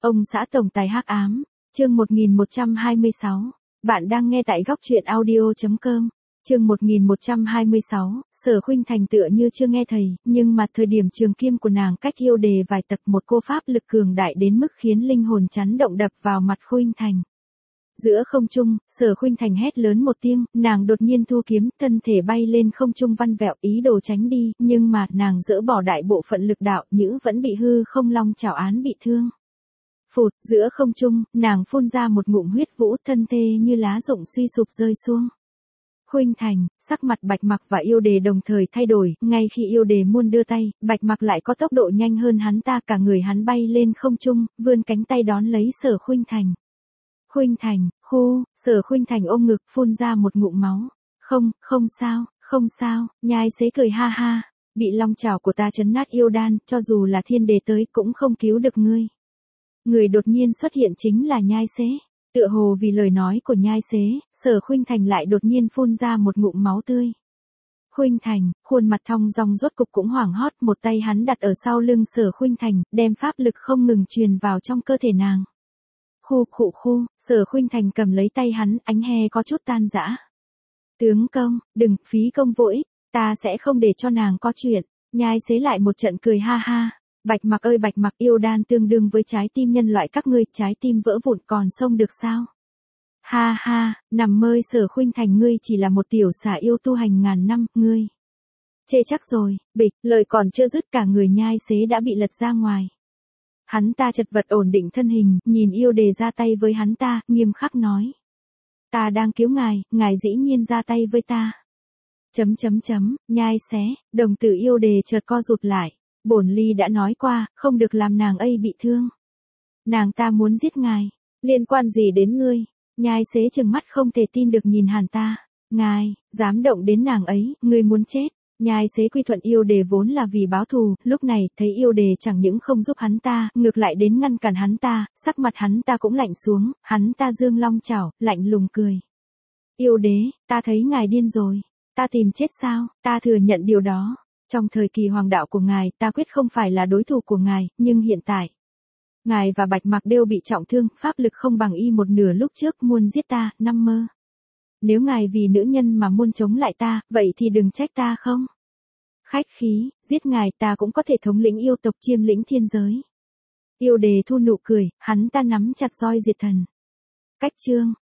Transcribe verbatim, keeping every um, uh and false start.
Ông xã tổng tài hắc ám, chương một nghìn một trăm hai mươi sáu. Bạn đang nghe tại góc truyện audio chấm com. Chương một nghìn một trăm hai mươi sáu, Sở Khuynh Thành tựa như chưa nghe thầy, nhưng mà thời điểm trường kim của nàng cách yêu đề vài tập một cô pháp lực cường đại đến mức khiến linh hồn chấn động đập vào mặt Khuynh Thành. Giữa không trung, Sở Khuynh Thành hét lớn một tiếng, nàng đột nhiên thu kiếm, thân thể bay lên không trung văn vẹo ý đồ tránh đi, nhưng mà nàng dỡ bỏ đại bộ phận lực đạo nhữ vẫn bị hư không long chảo án bị thương. Phụt, giữa không trung, nàng phun ra một ngụm huyết vũ, thân thê như lá rụng suy sụp rơi xuống. Khuynh Thành, sắc mặt Bạch Mặc và yêu đề đồng thời thay đổi, ngay khi yêu đề muốn đưa tay, Bạch Mặc lại có tốc độ nhanh hơn hắn ta, cả người hắn bay lên không trung, vươn cánh tay đón lấy Sở Khuynh Thành. Khuynh Thành, khu, Sở Khuynh Thành ôm ngực phun ra một ngụm máu. Không, không sao, không sao, nhai xế cười ha ha, bị long chảo của ta chấn nát yêu đan, cho dù là thiên đế tới cũng không cứu được ngươi. Người đột nhiên xuất hiện chính là nhai xế. Tựa hồ vì lời nói của nhai xế, Sở Khuynh Thành lại đột nhiên phun ra một ngụm máu tươi. Khuynh Thành, khuôn mặt thong dong rốt cục cũng hoảng hốt, một tay hắn đặt ở sau lưng Sở Khuynh Thành, đem pháp lực không ngừng truyền vào trong cơ thể nàng. Khu khụ khu, Sở Khuynh Thành cầm lấy tay hắn, ánh hè có chút tan rã. Tướng công, đừng phí công vô ích, ta sẽ không để cho nàng có chuyện. Nhai xế lại một trận cười ha ha. Bạch Mặc ơi Bạch Mặc, yêu đan tương đương với trái tim nhân loại các ngươi, trái tim vỡ vụn còn xông được sao? Ha ha, nằm mơ. Sở Khuynh Thành, ngươi chỉ là một tiểu xà yêu tu hành ngàn năm, ngươi. Chê chắc rồi, bịch, lời còn chưa dứt cả người nhai xế đã bị lật ra ngoài. Hắn ta chật vật ổn định thân hình, nhìn yêu đề ra tay với hắn ta, nghiêm khắc nói. Ta đang cứu ngài, ngài dĩ nhiên ra tay với ta. Chấm chấm chấm, nhai xé, đồng tử yêu đề chợt co rụt lại. Bổn ly đã nói qua, không được làm nàng ấy bị thương. Nàng ta muốn giết ngài, liên quan gì đến ngươi? Nhai xế trừng mắt không thể tin được nhìn hắn ta. Ngài, dám động đến nàng ấy, ngươi muốn chết. Nhai xế quy thuận yêu đề vốn là vì báo thù, lúc này thấy yêu đề chẳng những không giúp hắn ta, ngược lại đến ngăn cản hắn ta, sắc mặt hắn ta cũng lạnh xuống, hắn ta dương long chảo, lạnh lùng cười. Yêu đế, ta thấy ngài điên rồi, ta tìm chết sao, ta thừa nhận điều đó. Trong thời kỳ hoàng đạo của ngài, ta quyết không phải là đối thủ của ngài, nhưng hiện tại, ngài và Bạch Mặc đều bị trọng thương, pháp lực không bằng y một nửa lúc trước, muốn giết ta, năm mơ. Nếu ngài vì nữ nhân mà muốn chống lại ta, vậy thì đừng trách ta không. Khách khí, giết ngài ta cũng có thể thống lĩnh yêu tộc, chiêm lĩnh thiên giới. Yêu đề thu nụ cười, hắn ta nắm chặt roi diệt thần. Cách chương,